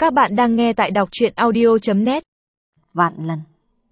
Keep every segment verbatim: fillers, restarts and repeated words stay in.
Các bạn đang nghe tại đọc truyện audio chấm net. Vạn lần.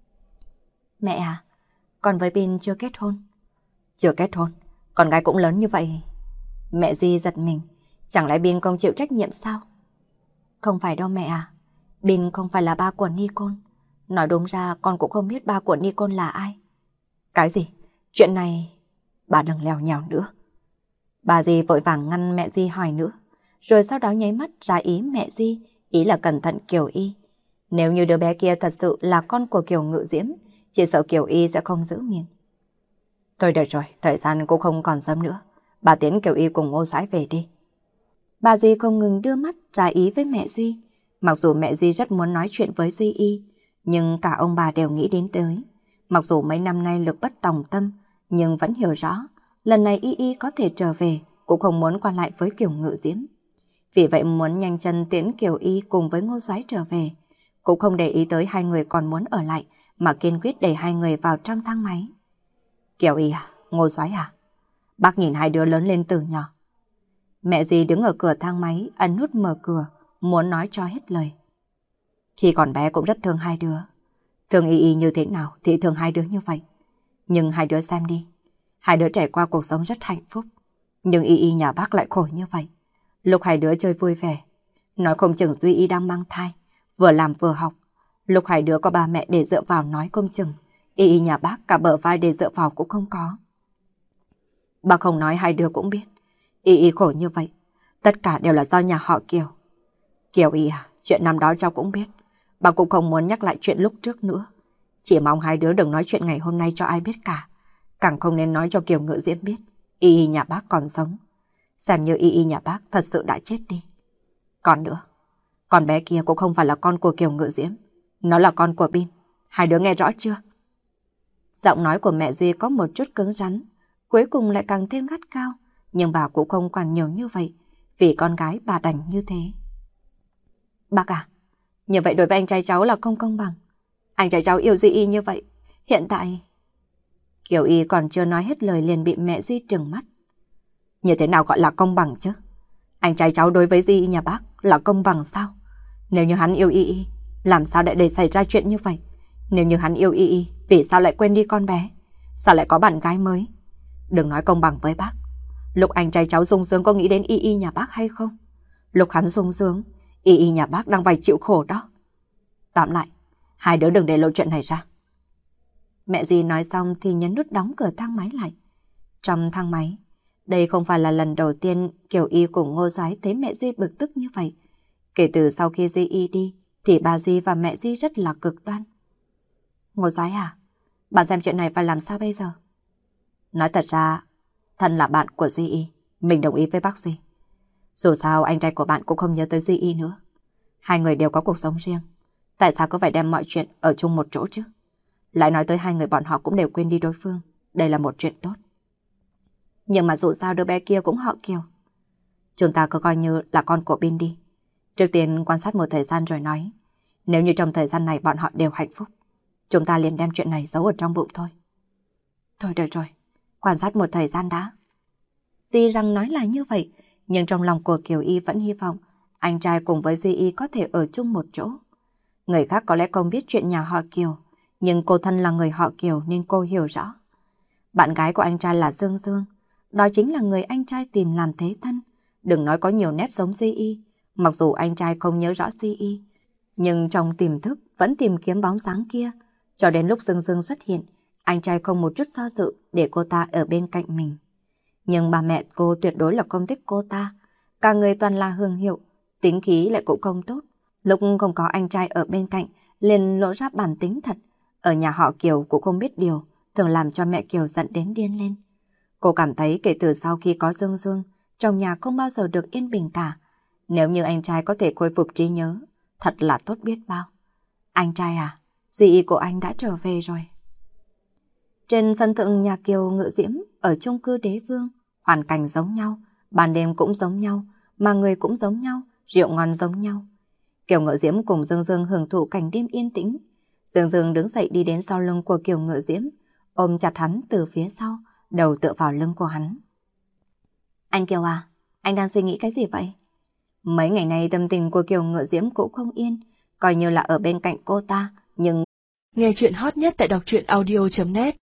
Mẹ à, con với Bin chưa kết hôn. Chưa kết hôn? Con gái cũng lớn như vậy. Mẹ Duy giật mình. Chẳng lẽ Bin không chịu trách nhiệm sao? Không phải đâu mẹ à. Bin không phải là ba của Nicole. Nói đúng ra con cũng không biết ba của Nicole là ai. Cái gì? Chuyện này... Bà đừng lèo nhèo nữa. Bà Duy vội vàng ngăn mẹ Duy hỏi nữa. Rồi sau đó nháy mắt ra ý mẹ Duy, ý là cẩn thận Kiều Y. Nếu như đứa bé kia thật sự là con của Kiều Ngự Diễm, chỉ sợ Kiều Y sẽ không giữ miệng. Thôi được rồi, thời gian cũng không còn sớm nữa. Bà tiến Kiều Y cùng Ngô Soái về đi. Bà Duy không ngừng đưa mắt ra ý với mẹ Duy. Mặc dù mẹ Duy rất muốn nói chuyện với Duy Y, nhưng cả ông bà đều nghĩ đến tới. Mặc dù mấy năm nay lực bất tòng tâm, nhưng vẫn hiểu rõ, lần này Y Y có thể trở về, cũng không muốn qua lại với Kiều Ngự Diễm. Vì vậy muốn nhanh chân tiễn Kiều Y cùng với Ngô Soái trở về. Cũng không để ý tới hai người còn muốn ở lại, mà kiên quyết đẩy hai người vào trong thang máy. Kiều Y à, Ngô Soái à, bác nhìn hai đứa lớn lên từ nhỏ. Mẹ Duy đứng ở cửa thang máy, ấn nút mở cửa, muốn nói cho hết lời. Khi còn bé cũng rất thương hai đứa. Thương Y Y như thế nào thì thương hai đứa như vậy. Nhưng hai đứa xem đi, hai đứa trải qua cuộc sống rất hạnh phúc. Nhưng Y Y nhà bác lại khổ như vậy. Lúc hai đứa chơi vui vẻ, nói không chừng Duy Y đang mang thai, vừa làm vừa học. Lúc hai đứa có ba mẹ để dựa vào nói không chừng, Y Y nhà bác cả bờ vai để dựa vào cũng không có. Bác không nói hai đứa cũng biết, Y Y khổ như vậy, tất cả đều là do nhà họ Kiều. Kiều Y à, chuyện năm đó cháu cũng biết, bác cũng không muốn nhắc lại chuyện lúc trước nữa. Chỉ mong hai đứa đừng nói chuyện ngày hôm nay cho ai biết cả, càng không nên nói cho Kiều Ngự Diễm biết Y Y nhà bác còn sống. Xem như Y Y nhà bác thật sự đã chết đi. Còn nữa, con bé kia cũng không phải là con của Kiều Ngự Diễm, nó là con của Bin. Hai đứa nghe rõ chưa? Giọng nói của mẹ Duy có một chút cứng rắn, cuối cùng lại càng thêm gắt cao. Nhưng bà cũng không quản nhiều như vậy, vì con gái bà đành như thế. Bác à, như vậy đối với anh trai cháu là không công bằng. Anh trai cháu yêu Duy Y như vậy, hiện tại... Kiều Y còn chưa nói hết lời liền bị mẹ Duy trừng mắt. Như thế nào gọi là công bằng chứ? Anh trai cháu đối với Duy Y nhà bác là công bằng sao? Nếu như hắn yêu Y Y, làm sao lại để xảy ra chuyện như vậy? Nếu như hắn yêu Y Y, vì sao lại quên đi con bé? Sao lại có bạn gái mới? Đừng nói công bằng với bác. Lúc anh trai cháu sung sướng có nghĩ đến Y Y nhà bác hay không? Lúc hắn sung sướng, Y Y nhà bác đang phải chịu khổ đó. Tóm lại, hai đứa đừng để lộ chuyện này ra. Mẹ Duy nói xong thì nhấn nút đóng cửa thang máy lại. Trong thang máy, đây không phải là lần đầu tiên Kiều Y cùng Ngô Soái thấy mẹ Duy bực tức như vậy. Kể từ sau khi Duy Y đi, thì bà Duy và mẹ Duy rất là cực đoan. Ngô Soái à, bạn xem chuyện này phải làm sao bây giờ? Nói thật ra, thân là bạn của Duy Y, mình đồng ý với bác Duy. Dù sao anh trai của bạn cũng không nhớ tới Duy Y nữa. Hai người đều có cuộc sống riêng. Tại sao cứ phải đem mọi chuyện ở chung một chỗ chứ? Lại nói tới hai người bọn họ cũng đều quên đi đối phương. Đây là một chuyện tốt. Nhưng mà dù sao đứa bé kia cũng họ Kiều. Chúng ta cứ coi như là con của Bin đi. Trước tiên quan sát một thời gian rồi nói. Nếu như trong thời gian này bọn họ đều hạnh phúc, chúng ta liền đem chuyện này giấu ở trong bụng thôi. Thôi được rồi, quan sát một thời gian đã. Tuy rằng nói là như vậy, nhưng trong lòng của Kiều Y vẫn hy vọng anh trai cùng với Duy Y có thể ở chung một chỗ. Người khác có lẽ không biết chuyện nhà họ Kiều, nhưng cô thân là người họ Kiều nên cô hiểu rõ. Bạn gái của anh trai là Dương Dương, đó chính là người anh trai tìm làm thế thân. Đừng nói có nhiều nét giống Duy Y, mặc dù anh trai không nhớ rõ Duy Y, nhưng trong tiềm thức vẫn tìm kiếm bóng dáng kia. Cho đến lúc Dương Dương xuất hiện, anh trai không một chút do dự để cô ta ở bên cạnh mình. Nhưng bà mẹ cô tuyệt đối là không thích cô ta. Cả người toàn là hương hiệu, tính khí lại cũng không tốt. Lúc không có anh trai ở bên cạnh, liền lộ ra bản tính thật. Ở nhà họ Kiều cũng không biết điều, thường làm cho mẹ Kiều giận đến điên lên. Cô cảm thấy kể từ sau khi có Dương Dương, trong nhà không bao giờ được yên bình cả. Nếu như anh trai có thể khôi phục trí nhớ, thật là tốt biết bao. Anh trai à, Duy Y của anh đã trở về rồi. Trên sân thượng nhà Kiều Ngự Diễm ở chung cư Đế Vương, hoàn cảnh giống nhau, ban đêm cũng giống nhau, mà người cũng giống nhau, rượu ngon giống nhau. Kiều Ngự Diễm cùng Dương Dương hưởng thụ cảnh đêm yên tĩnh. Dương Dương đứng dậy đi đến sau lưng của Kiều Ngự Diễm, ôm chặt hắn từ phía sau, đầu tựa vào lưng của hắn. Anh Kiều à, anh đang suy nghĩ cái gì vậy? Mấy ngày nay tâm tình của Kiều Ngựa Diễm cũng không yên, coi như là ở bên cạnh cô ta, nhưng... Nghe chuyện hot nhất tại đọc truyện audio chấm net